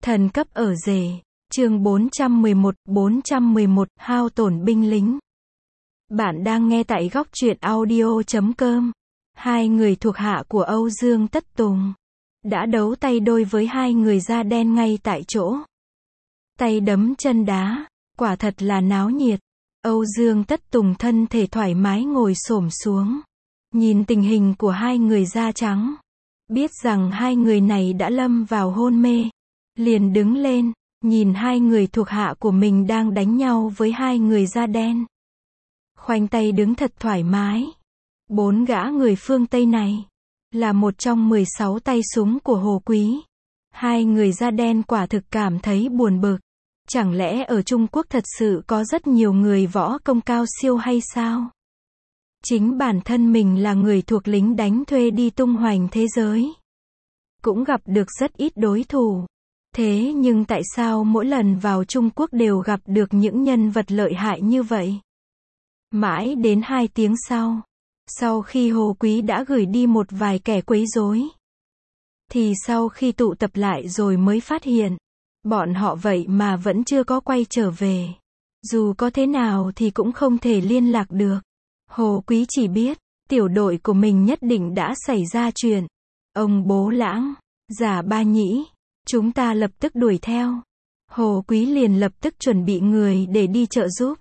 Thần cấp ở rể. Chương 411, hao tổn binh lính. Bạn đang nghe tại góc truyện audio.com. Hai người thuộc hạ của Âu Dương Tất Tùng đã đấu tay đôi với hai người da đen ngay tại chỗ. Tay đấm chân đá, quả thật là náo nhiệt. Âu Dương Tất Tùng thân thể thoải mái ngồi xổm xuống, nhìn tình hình của hai người da trắng, biết rằng hai người này đã lâm vào hôn mê, liền đứng lên, nhìn hai người thuộc hạ của mình đang đánh nhau với hai người da đen. Khoanh tay đứng thật thoải mái. 4 gã người phương Tây này là một trong 16 tay súng của Hồ Quý. Hai người da đen quả thực cảm thấy buồn bực. Chẳng lẽ ở Trung Quốc thật sự có rất nhiều người võ công cao siêu hay sao? Chính bản thân mình là người thuộc lính đánh thuê đi tung hoành thế giới, cũng gặp được rất ít đối thủ. Thế nhưng tại sao mỗi lần vào Trung Quốc đều gặp được những nhân vật lợi hại như vậy? Mãi đến 2 tiếng sau khi Hồ Quý đã gửi đi một vài kẻ quấy rối, thì sau khi tụ tập lại rồi mới phát hiện, bọn họ vậy mà vẫn chưa có quay trở về. Dù có thế nào thì cũng không thể liên lạc được. Hồ Quý chỉ biết, tiểu đội của mình nhất định đã xảy ra chuyện. Ông Bố Lãng, Giả Ba Nhĩ, chúng ta lập tức đuổi theo. Hồ Quý liền lập tức chuẩn bị người để đi trợ giúp.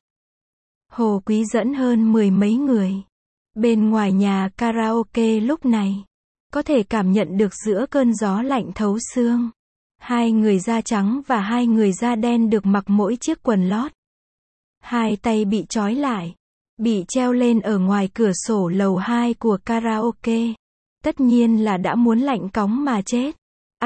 Hồ Quý dẫn hơn 10 mấy người. Bên ngoài nhà karaoke lúc này, có thể cảm nhận được giữa cơn gió lạnh thấu xương. Hai người da trắng và hai người da đen được mặc mỗi chiếc quần lót. Hai tay bị trói lại, bị treo lên ở ngoài cửa sổ lầu 2 của karaoke. Tất nhiên là đã muốn lạnh cóng mà chết.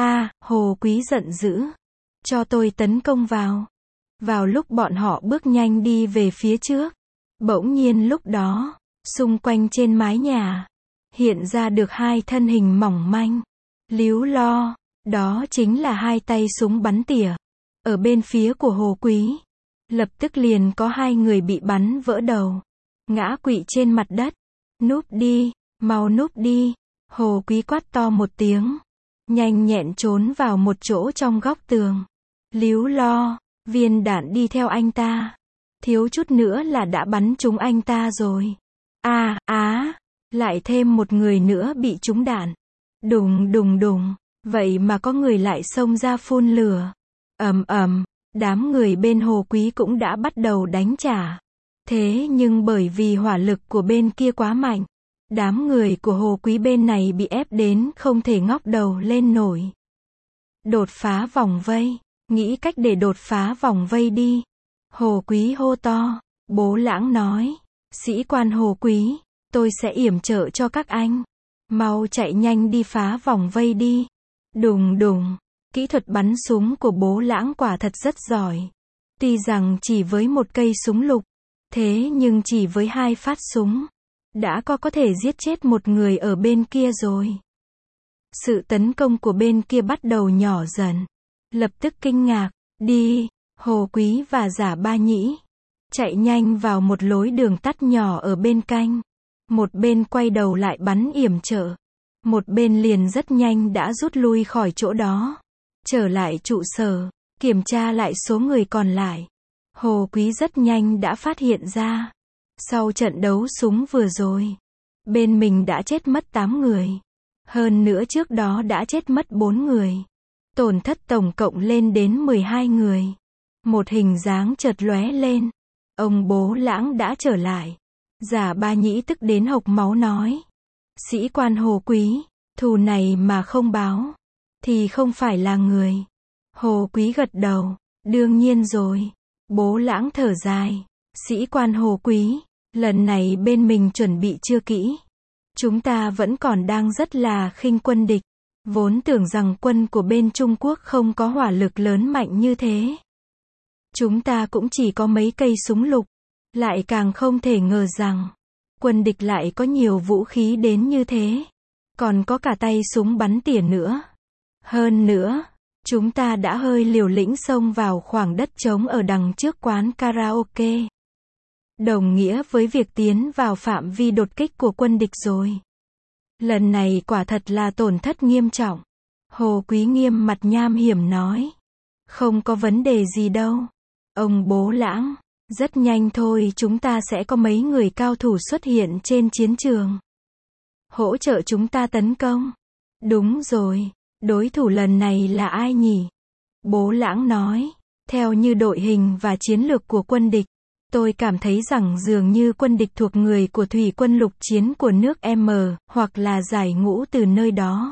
Hồ Quý giận dữ. Cho tôi tấn công vào. Vào lúc bọn họ bước nhanh đi về phía trước, bỗng nhiên lúc đó, xung quanh trên mái nhà, hiện ra được hai thân hình mỏng manh, líu lo. Đó chính là hai tay súng bắn tỉa. Ở bên phía của Hồ Quý, lập tức liền có hai người bị bắn vỡ đầu, ngã quỵ trên mặt đất. Núp đi, mau núp đi. Hồ Quý quát to một tiếng, nhanh nhẹn trốn vào một chỗ trong góc tường. Líu lo, viên đạn đi theo anh ta, thiếu chút nữa là đã bắn trúng anh ta rồi. Lại thêm một người nữa bị trúng đạn. Đùng đùng đùng, vậy mà có người lại xông ra phun lửa. Đám người bên Hồ Quý cũng đã bắt đầu đánh trả. Thế nhưng bởi vì hỏa lực của bên kia quá mạnh, đám người của Hồ Quý bên này bị ép đến không thể ngóc đầu lên nổi. Đột phá vòng vây, nghĩ cách để đột phá vòng vây đi. Hồ Quý hô to. Bố Lãng nói, sĩ quan Hồ Quý, tôi sẽ yểm trợ cho các anh. Mau chạy nhanh đi phá vòng vây đi. Đùng đùng, kỹ thuật bắn súng của Bố Lãng quả thật rất giỏi. Tuy rằng chỉ với một cây súng lục, thế nhưng chỉ với 2 phát súng, đã có thể giết chết một người ở bên kia rồi. Sự tấn công của bên kia bắt đầu nhỏ dần. Lập tức kinh ngạc, đi, Hồ Quý và Giả Ba Nhĩ chạy nhanh vào một lối đường tắt nhỏ ở bên cạnh. Một bên quay đầu lại bắn yểm trợ, một bên liền rất nhanh đã rút lui khỏi chỗ đó, trở lại trụ sở, kiểm tra lại số người còn lại. Hồ Quý rất nhanh đã phát hiện ra, sau trận đấu súng vừa rồi, bên mình đã chết mất 8 người. Hơn nữa trước đó đã chết mất 4 người. Tổn thất tổng cộng lên đến 12 người. Một hình dáng chợt lóe lên. Ông Bố Lãng đã trở lại. Giả Ba Nhĩ tức đến hộc máu nói, sĩ quan Hồ Quý, thù này mà không báo, thì không phải là người. Hồ Quý gật đầu, đương nhiên rồi. Bố Lãng thở dài, sĩ quan Hồ Quý, lần này bên mình chuẩn bị chưa kỹ. Chúng ta vẫn còn đang rất là khinh quân địch. Vốn tưởng rằng quân của bên Trung Quốc không có hỏa lực lớn mạnh như thế. Chúng ta cũng chỉ có mấy cây súng lục. Lại càng không thể ngờ rằng quân địch lại có nhiều vũ khí đến như thế. Còn có cả tay súng bắn tỉa nữa. Hơn nữa, chúng ta đã hơi liều lĩnh xông vào khoảng đất trống ở đằng trước quán karaoke. Đồng nghĩa với việc tiến vào phạm vi đột kích của quân địch rồi. Lần này quả thật là tổn thất nghiêm trọng. Hồ Quý nghiêm mặt nham hiểm nói. Không có vấn đề gì đâu. Ông Bố Lãng, rất nhanh thôi chúng ta sẽ có mấy người cao thủ xuất hiện trên chiến trường. Hỗ trợ chúng ta tấn công. Đúng rồi, đối thủ lần này là ai nhỉ? Bố Lãng nói, theo như đội hình và chiến lược của quân địch, tôi cảm thấy rằng dường như quân địch thuộc người của thủy quân lục chiến của nước M, hoặc là giải ngũ từ nơi đó.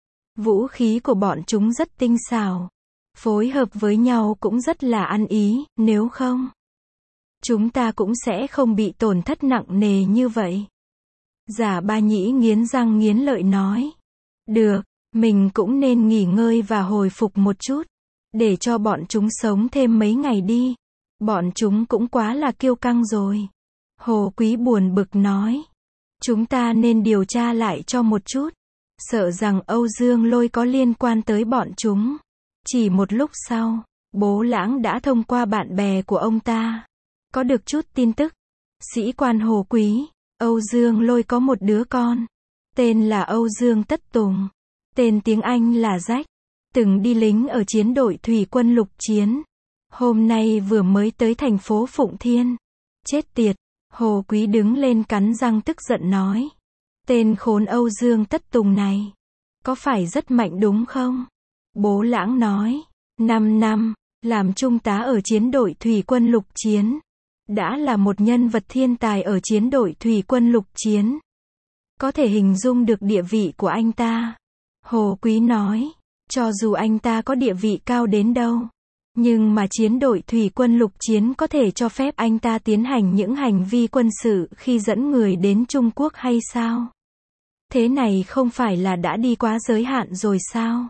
Vũ khí của bọn chúng rất tinh xảo. Phối hợp với nhau cũng rất là ăn ý, nếu không, chúng ta cũng sẽ không bị tổn thất nặng nề như vậy. Giả Ba Nhĩ nghiến răng nghiến lợi nói. Được, mình cũng nên nghỉ ngơi và hồi phục một chút. Để cho bọn chúng sống thêm mấy ngày đi. Bọn chúng cũng quá là kiêu căng rồi. Hồ Quý buồn bực nói. Chúng ta nên điều tra lại cho một chút. Sợ rằng Âu Dương Lôi có liên quan tới bọn chúng. Chỉ một lúc sau, Bố Lãng đã thông qua bạn bè của ông ta. Có được chút tin tức. Sĩ quan Hồ Quý, Âu Dương Lôi có một đứa con. Tên là Âu Dương Tất Tùng. Tên tiếng Anh là Jack. Từng đi lính ở chiến đội thủy quân lục chiến. Hôm nay vừa mới tới thành phố Phụng Thiên. Chết tiệt. Hồ Quý đứng lên cắn răng tức giận nói. Tên khốn Âu Dương Tất Tùng này. Có phải rất mạnh đúng không? Bố Lãng nói. 5 năm, làm trung tá ở chiến đội thủy quân lục chiến. Đã là một nhân vật thiên tài ở chiến đội thủy quân lục chiến. Có thể hình dung được địa vị của anh ta. Hồ Quý nói. Cho dù anh ta có địa vị cao đến đâu. Nhưng mà chiến đội thủy quân lục chiến có thể cho phép anh ta tiến hành những hành vi quân sự khi dẫn người đến Trung Quốc hay sao? Thế này không phải là đã đi quá giới hạn rồi sao?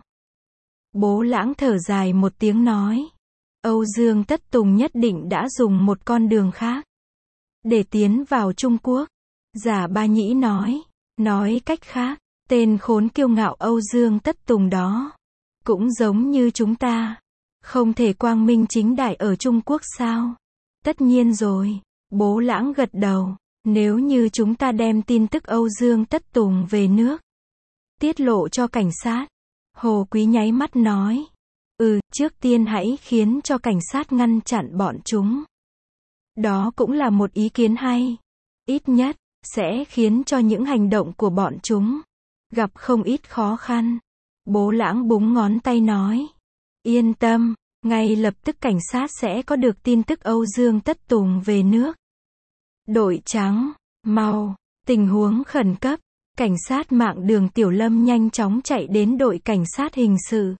Bố Lãng thở dài một tiếng nói. Âu Dương Tất Tùng nhất định đã dùng một con đường khác để tiến vào Trung Quốc. Giả Ba Nhĩ nói. Nói cách khác, tên khốn kiêu ngạo Âu Dương Tất Tùng đó cũng giống như chúng ta. Không thể quang minh chính đại ở Trung Quốc sao? Tất nhiên rồi. Bố Lãng gật đầu. Nếu như chúng ta đem tin tức Âu Dương Tất Tùng về nước, tiết lộ cho cảnh sát. Hồ Quý nháy mắt nói. Trước tiên hãy khiến cho cảnh sát ngăn chặn bọn chúng. Đó cũng là một ý kiến hay. Ít nhất, sẽ khiến cho những hành động của bọn chúng gặp không ít khó khăn. Bố Lãng búng ngón tay nói. Yên tâm, ngay lập tức cảnh sát sẽ có được tin tức Âu Dương Tất Tùng về nước. Đội trắng, mau, tình huống khẩn cấp. Cảnh sát mạng Đường Tiểu Lâm nhanh chóng chạy đến đội cảnh sát hình sự.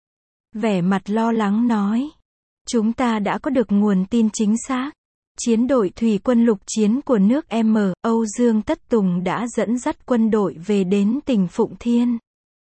Vẻ mặt lo lắng nói. Chúng ta đã có được nguồn tin chính xác. Chiến đội thủy quân lục chiến của nước M, Âu Dương Tất Tùng đã dẫn dắt quân đội về đến tỉnh Phụng Thiên.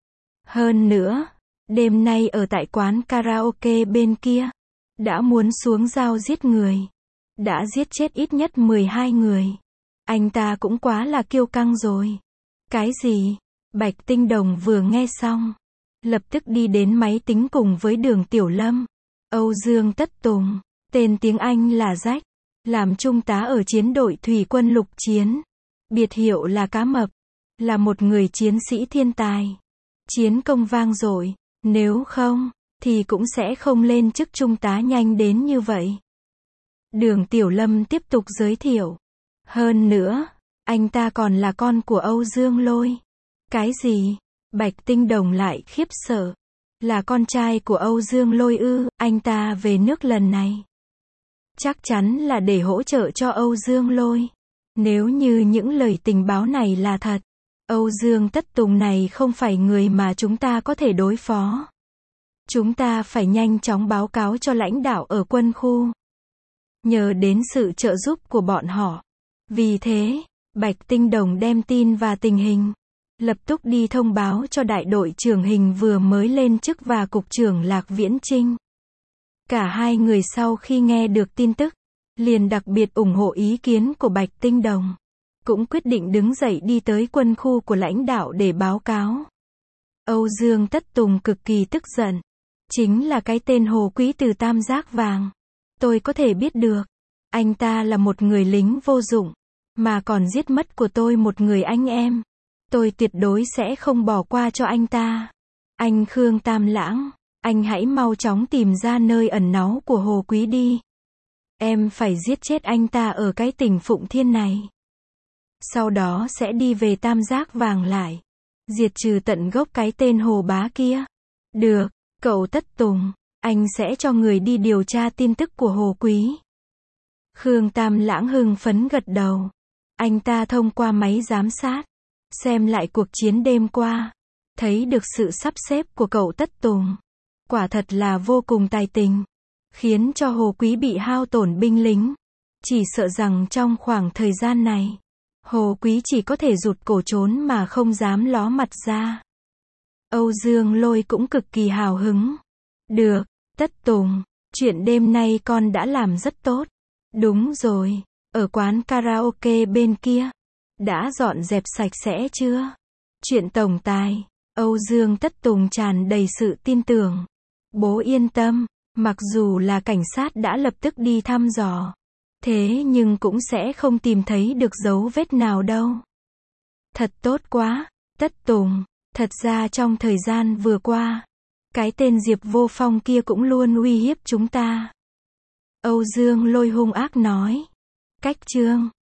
Hơn nữa, đêm nay ở tại quán karaoke bên kia, đã muốn xuống dao giết người. Đã giết chết ít nhất 12 người. Anh ta cũng quá là kiêu căng rồi. Cái gì? Bạch Tinh Đồng vừa nghe xong, lập tức đi đến máy tính cùng với Đường Tiểu Lâm. Âu Dương Tất Tùng, tên tiếng Anh là Jack, làm trung tá ở chiến đội thủy quân lục chiến. Biệt hiệu là Cá Mập, là một người chiến sĩ thiên tài. Chiến công vang dội, nếu không, thì cũng sẽ không lên chức trung tá nhanh đến như vậy. Đường Tiểu Lâm tiếp tục giới thiệu. Hơn nữa, anh ta còn là con của Âu Dương Lôi. Cái gì? Bạch Tinh Đồng lại khiếp sợ. Là con trai của Âu Dương Lôi ư? Anh ta về nước lần này chắc chắn là để hỗ trợ cho Âu Dương Lôi. Nếu như những lời tình báo này là thật, Âu Dương Tất Tùng này không phải người mà chúng ta có thể đối phó. Chúng ta phải nhanh chóng báo cáo cho lãnh đạo ở quân khu. Nhờ đến sự trợ giúp của bọn họ. Vì thế, Bạch Tinh Đồng đem tin và tình hình, lập tức đi thông báo cho đại đội trưởng Hình vừa mới lên chức và cục trưởng Lạc Viễn Trinh. Cả hai người sau khi nghe được tin tức, liền đặc biệt ủng hộ ý kiến của Bạch Tinh Đồng. Cũng quyết định đứng dậy đi tới quân khu của lãnh đạo để báo cáo. Âu Dương Tất Tùng cực kỳ tức giận. Chính là cái tên Hồ Quý từ Tam Giác Vàng. Tôi có thể biết được. Anh ta là một người lính vô dụng, mà còn giết mất của tôi một người anh em. Tôi tuyệt đối sẽ không bỏ qua cho anh ta. Anh Khương Tam Lãng, Anh hãy mau chóng tìm ra nơi ẩn náu của Hồ Quý đi. Em phải giết chết anh ta ở cái tỉnh Phụng Thiên này. Sau đó sẽ đi về Tam Giác Vàng lại. Diệt trừ tận gốc cái tên Hồ Bá kia. Được, cậu Tất Tùng. Anh sẽ cho người đi điều tra tin tức của Hồ Quý. Khương Tam Lãng hưng phấn gật đầu. Anh ta thông qua máy giám sát, xem lại cuộc chiến đêm qua. Thấy được sự sắp xếp của cậu Tất Tùng. Quả thật là vô cùng tài tình. Khiến cho Hồ Quý bị hao tổn binh lính. Chỉ sợ rằng trong khoảng thời gian này, Hồ Quý chỉ có thể rụt cổ trốn mà không dám ló mặt ra. Âu Dương Lôi cũng cực kỳ hào hứng. Được, Tất Tùng, chuyện đêm nay con đã làm rất tốt. Đúng rồi, ở quán karaoke bên kia, đã dọn dẹp sạch sẽ chưa? Chuyện tổng tài, Âu Dương Tất Tùng tràn đầy sự tin tưởng. Bố yên tâm, mặc dù là cảnh sát đã lập tức đi thăm dò, thế nhưng cũng sẽ không tìm thấy được dấu vết nào đâu. Thật tốt quá, Tất Tùng, thật ra trong thời gian vừa qua, cái tên Diệp Vô Phong kia cũng luôn uy hiếp chúng ta. Âu Dương Lôi hung ác nói. Cách chương